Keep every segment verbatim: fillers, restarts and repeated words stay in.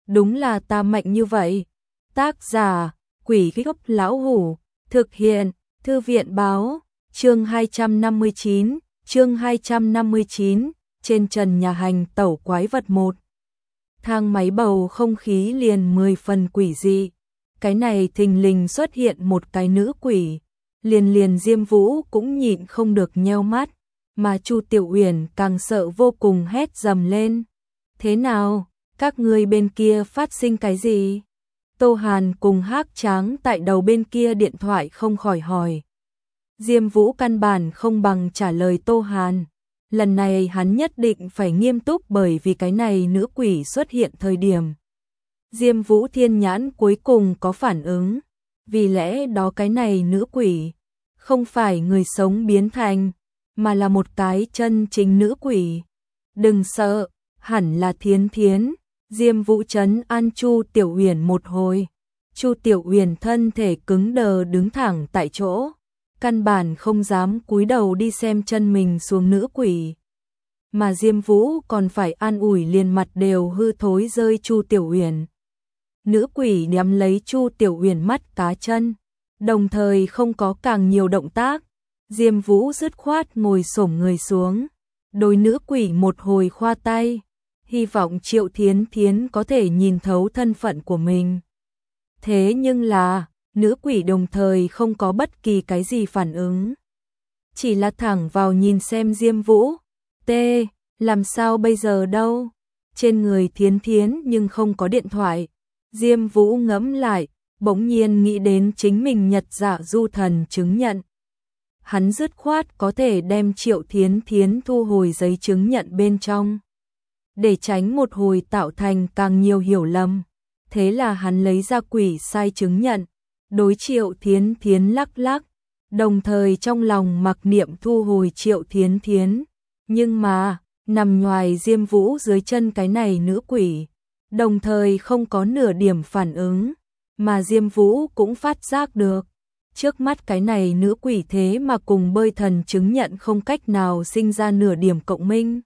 đúng là ta mạnh như vậy. Tác giả, Quỷ Gốc Lão Hủ, thực hiện, Thư viện báo, chương hai trăm năm mươi chín, chương hai trăm năm mươi chín, trên trần nhà hành tẩu quái vật một. Thang máy bầu không khí liền mười phần quỷ dị. Cái này thình lình xuất hiện một cái nữ quỷ, liền liền Diêm Vũ cũng nhịn không được nheo mắt, mà Chu Tiểu Uyển càng sợ vô cùng hét dầm lên. Thế nào, các ngươi bên kia phát sinh cái gì? Tô Hàn cùng Hắc Tráng tại đầu bên kia điện thoại không khỏi hỏi. Diêm Vũ căn bản không bằng trả lời Tô Hàn. Lần này hắn nhất định phải nghiêm túc bởi vì cái này nữ quỷ xuất hiện thời điểm. Diêm Vũ thiên nhãn cuối cùng có phản ứng. Vì lẽ đó cái này nữ quỷ không phải người sống biến thành, mà là một cái chân chính nữ quỷ. Đừng sợ, hẳn là Thiến Thiến. Diêm Vũ trấn an Chu Tiểu Uyển một hồi. Chu Tiểu Uyển thân thể cứng đờ đứng thẳng tại chỗ, căn bản không dám cúi đầu đi xem chân mình xuống nữ quỷ. Mà Diêm Vũ còn phải an ủi liền mặt đều hư thối rơi Chu Tiểu Uyển. Nữ quỷ nắm lấy Chu Tiểu Uyển mắt cá chân, đồng thời không có càng nhiều động tác. Diêm Vũ dứt khoát ngồi xổm người xuống, đối nữ quỷ một hồi khoa tay, hy vọng Triệu Thiến Thiến có thể nhìn thấu thân phận của mình. Thế nhưng là, nữ quỷ đồng thời không có bất kỳ cái gì phản ứng. Chỉ là thẳng vào nhìn xem Diêm Vũ. T, làm sao bây giờ đâu? Trên người Thiến Thiến nhưng không có điện thoại. Diêm Vũ ngẫm lại, bỗng nhiên nghĩ đến chính mình Nhật Dạ Du Thần chứng nhận. Hắn dứt khoát có thể đem Triệu Thiến Thiến thu hồi giấy chứng nhận bên trong, để tránh một hồi tạo thành càng nhiều hiểu lầm. Thế là hắn lấy ra quỷ sai chứng nhận, đối Triệu Thiến Thiến lắc lắc, đồng thời trong lòng mặc niệm thu hồi Triệu Thiến Thiến. Nhưng mà, nằm ngoài Diêm Vũ dưới chân cái này nữ quỷ, đồng thời không có nửa điểm phản ứng, mà Diêm Vũ cũng phát giác được. Trước mắt cái này nữ quỷ thế mà cùng bơi thần chứng nhận không cách nào sinh ra nửa điểm cộng minh.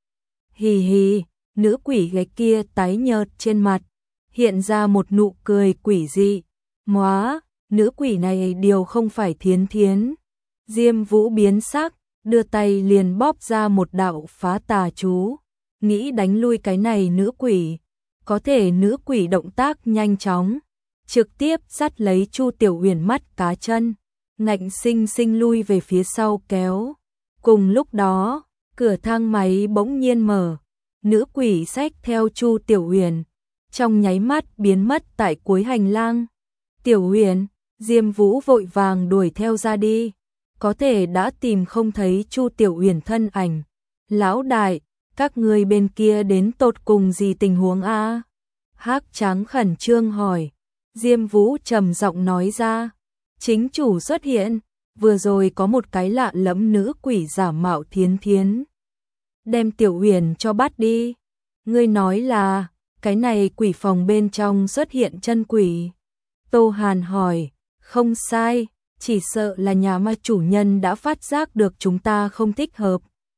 Hì hì, nữ quỷ ghé kia tái nhợt trên mặt, hiện ra một nụ cười quỷ dị. Móa, nữ quỷ này điều không phải Thiến Thiến. Diêm Vũ biến sắc, đưa tay liền bóp ra một đạo phá tà chú, nghĩ đánh lui cái này nữ quỷ. Có thể nữ quỷ động tác nhanh chóng, trực tiếp dắt lấy Chu Tiểu Uyển mắt cá chân, ngạnh sinh sinh lui về phía sau kéo. Cùng lúc đó, cửa thang máy bỗng nhiên mở, nữ quỷ xách theo Chu Tiểu Uyển, trong nháy mắt biến mất tại cuối hành lang. Tiểu Uyển, Diêm Vũ vội vàng đuổi theo ra đi, có thể đã tìm không thấy Chu Tiểu Uyển thân ảnh. Lão đại, các ngươi bên kia đến tột cùng gì tình huống a? Hắc Tráng khẩn trương hỏi. Diêm Vũ trầm giọng nói ra, chính chủ xuất hiện, vừa rồi có một cái lạ lẫm nữ quỷ giả mạo Thiến Thiến. Đem Tiểu Uyển cho bắt đi. Ngươi nói là, cái này quỷ phòng bên trong xuất hiện chân quỷ. Tô Hàn hỏi, không sai, chỉ sợ là nhà ma chủ nhân đã phát giác được chúng ta không thích hợp,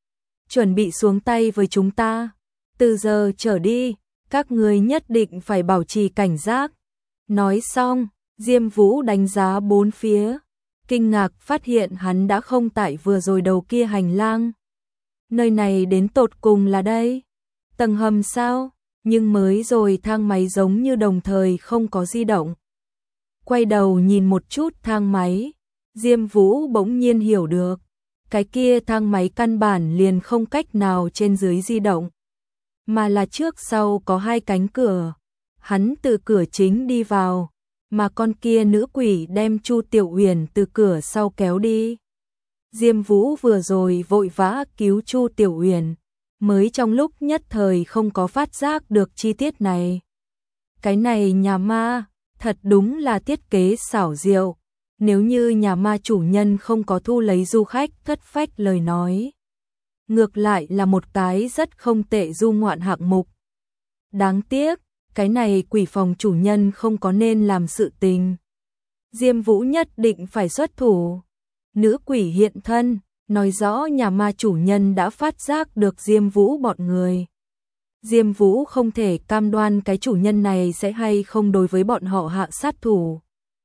chuẩn bị xuống tay với chúng ta. Từ giờ trở đi, các ngươi nhất định phải bảo trì cảnh giác. Nói xong, Diêm Vũ đánh giá bốn phía, kinh ngạc phát hiện hắn đã không tại vừa rồi đầu kia hành lang. Nơi này đến tột cùng là đây? Tầng hầm sao? Nhưng mới rồi thang máy giống như đồng thời không có di động. Quay đầu nhìn một chút thang máy, Diêm Vũ bỗng nhiên hiểu được, cái kia thang máy căn bản liền không cách nào trên dưới di động, mà là trước sau có hai cánh cửa. Hắn từ cửa chính đi vào, mà con kia nữ quỷ đem Chu Tiểu Uyển từ cửa sau kéo đi. Diêm Vũ vừa rồi vội vã cứu Chu Tiểu Uyển, mới trong lúc nhất thời không có phát giác được chi tiết này. Cái này nhà ma, thật đúng là thiết kế xảo diệu. Nếu như nhà ma chủ nhân không có thu lấy du khách thất phách lời nói, ngược lại là một cái rất không tệ du ngoạn hạng mục. Đáng tiếc, cái này quỷ phòng chủ nhân không có nên làm sự tình. Diêm Vũ nhất định phải xuất thủ. Nữ quỷ hiện thân, nói rõ nhà ma chủ nhân đã phát giác được Diêm Vũ bọn người. Diêm Vũ không thể cam đoan cái chủ nhân này sẽ hay không đối với bọn họ hạ sát thủ.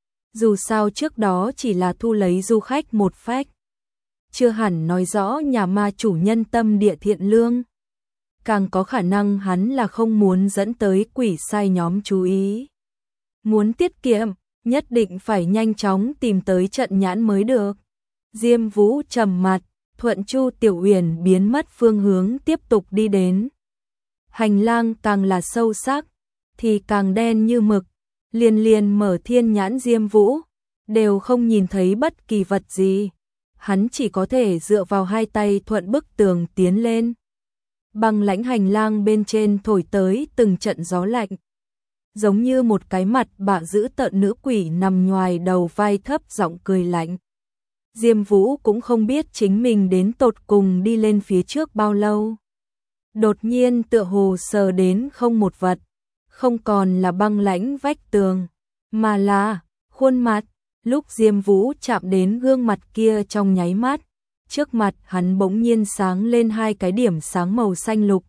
Dù sao trước đó chỉ là thu lấy du khách một phách, chưa hẳn nói rõ nhà ma chủ nhân tâm địa thiện lương. Càng có khả năng hắn là không muốn dẫn tới quỷ sai nhóm chú ý. Muốn tiết kiệm, nhất định phải nhanh chóng tìm tới trận nhãn mới được. Diêm Vũ trầm mặt, thuận Chu Tiểu Uyển biến mất phương hướng tiếp tục đi đến. Hành lang càng là sâu sắc, thì càng đen như mực. Liền liền mở thiên nhãn Diêm Vũ, đều không nhìn thấy bất kỳ vật gì. Hắn chỉ có thể dựa vào hai tay thuận bức tường tiến lên. Băng lãnh hành lang bên trên thổi tới từng trận gió lạnh. Giống như một cái mặt bạ dữ tợn nữ quỷ nằm ngoài đầu vai thấp giọng cười lạnh. Diêm Vũ cũng không biết chính mình đến tột cùng đi lên phía trước bao lâu. Đột nhiên tựa hồ sờ đến không một vật, không còn là băng lãnh vách tường, mà là khuôn mặt. Lúc Diêm Vũ chạm đến gương mặt kia trong nháy mắt, trước mặt hắn bỗng nhiên sáng lên hai cái điểm sáng màu xanh lục.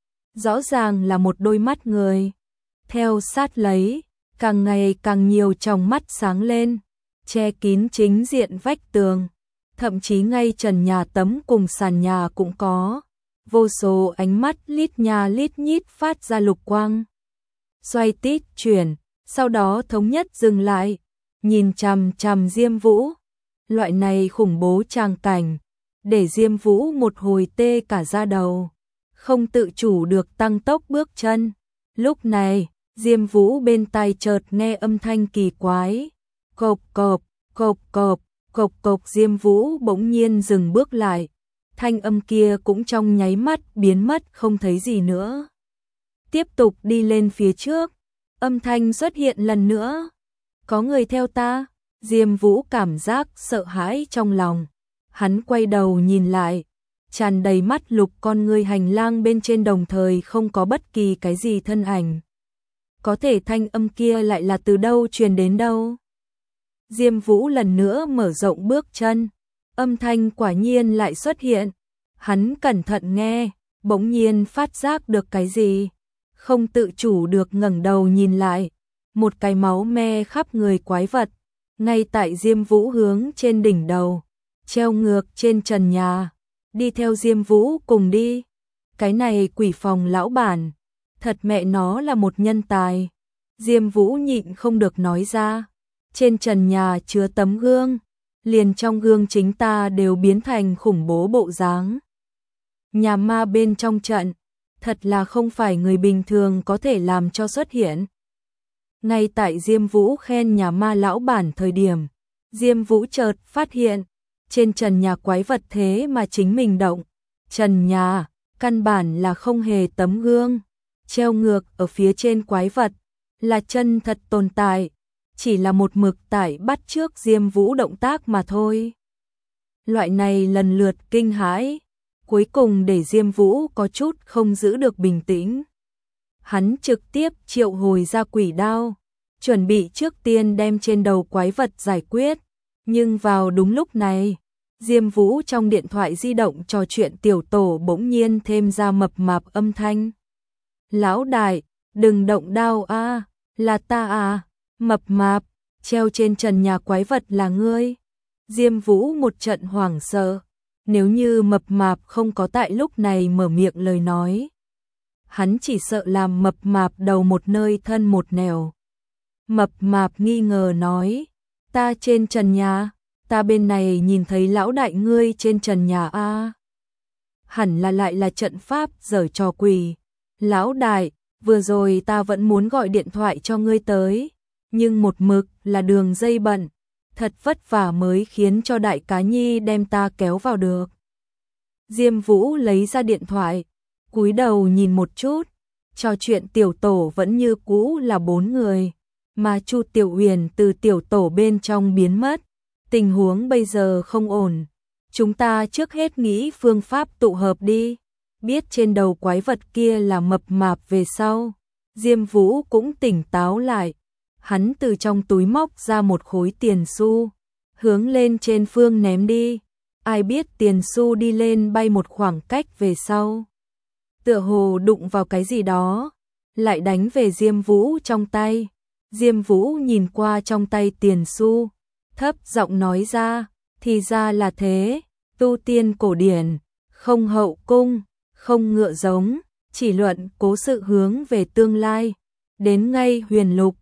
Rõ ràng là một đôi mắt người. Theo sát lấy, càng ngày càng nhiều tròng mắt sáng lên, che kín chính diện vách tường, thậm chí ngay trần nhà tấm cùng sàn nhà cũng có. Vô số ánh mắt lít nha lít nhít phát ra lục quang. Xoay tít chuyển, sau đó thống nhất dừng lại, nhìn chằm chằm Diêm Vũ. Loại này khủng bố tràng cảnh, để Diêm Vũ một hồi tê cả da đầu, không tự chủ được tăng tốc bước chân. Lúc này, Diêm Vũ bên tai chợt nghe âm thanh kỳ quái. Cộp cộp, cộp cộp, cộp cộp. Diêm Vũ bỗng nhiên dừng bước lại. Thanh âm kia cũng trong nháy mắt biến mất không thấy gì nữa. Tiếp tục đi lên phía trước, âm thanh xuất hiện lần nữa. Có người theo ta. Diêm Vũ cảm giác sợ hãi trong lòng. Hắn quay đầu nhìn lại, tràn đầy mắt lục con người hành lang bên trên đồng thời không có bất kỳ cái gì thân ảnh. Có thể thanh âm kia lại là từ đâu truyền đến đâu? Diêm Vũ lần nữa mở rộng bước chân, âm thanh quả nhiên lại xuất hiện. Hắn cẩn thận nghe, bỗng nhiên phát giác được cái gì, không tự chủ được ngẩng đầu nhìn lại. Một cái máu me khắp người quái vật, ngay tại Diêm Vũ hướng trên đỉnh đầu, treo ngược trên trần nhà. Đi theo Diêm Vũ cùng đi. Cái này quỷ phòng lão bản, thật mẹ nó là một nhân tài. Diêm Vũ nhịn không được nói ra. Trên trần nhà chứa tấm gương, liền trong gương chính ta đều biến thành khủng bố bộ dáng. Nhà ma bên trong trận, thật là không phải người bình thường có thể làm cho xuất hiện. Ngay tại Diêm Vũ khen nhà ma lão bản thời điểm, Diêm Vũ chợt phát hiện, trên trần nhà quái vật thế mà chính mình động. Trần nhà, căn bản là không hề tấm gương, treo ngược ở phía trên quái vật, là chân thật tồn tại, chỉ là một mực tại bắt chước Diêm Vũ động tác mà thôi. Loại này lần lượt kinh hãi, cuối cùng để Diêm Vũ có chút không giữ được bình tĩnh. Hắn trực tiếp triệu hồi ra quỷ đao, chuẩn bị trước tiên đem trên đầu quái vật giải quyết. Nhưng vào đúng lúc này, Diêm Vũ trong điện thoại di động trò chuyện tiểu tổ bỗng nhiên thêm ra mập mạp âm thanh. Lão đại, đừng động đao a, là ta à, mập mạp, treo trên trần nhà quái vật là ngươi. Diêm Vũ một trận hoảng sợ, nếu như mập mạp không có tại lúc này mở miệng lời nói, hắn chỉ sợ làm mập mạp đầu một nơi thân một nẻo. Mập mạp nghi ngờ nói, ta trên trần nhà, ta bên này nhìn thấy lão đại ngươi trên trần nhà a. Hẳn là lại là trận pháp giở trò quỷ. Lão đại, vừa rồi ta vẫn muốn gọi điện thoại cho ngươi tới, nhưng một mực là đường dây bận, thật vất vả mới khiến cho đại cá nhi đem ta kéo vào được. Diêm Vũ lấy ra điện thoại, cúi đầu nhìn một chút, trò chuyện tiểu tổ vẫn như cũ là bốn người, mà Chu Tiểu Uyển từ tiểu tổ bên trong biến mất. Tình huống bây giờ không ổn, chúng ta trước hết nghĩ phương pháp tụ hợp đi. Biết trên đầu quái vật kia là mập mạp về sau, Diêm Vũ cũng tỉnh táo lại. Hắn từ trong túi móc ra một khối tiền xu, hướng lên trên phương ném đi. Ai biết tiền xu đi lên bay một khoảng cách về sau, tựa hồ đụng vào cái gì đó, lại đánh về Diêm Vũ trong tay. Diêm Vũ nhìn qua trong tay tiền xu, thấp giọng nói ra, thì ra là thế, tu tiên cổ điển, không hậu cung, không ngựa giống, chỉ luận cố sự hướng về tương lai. Đến ngay huyền lục,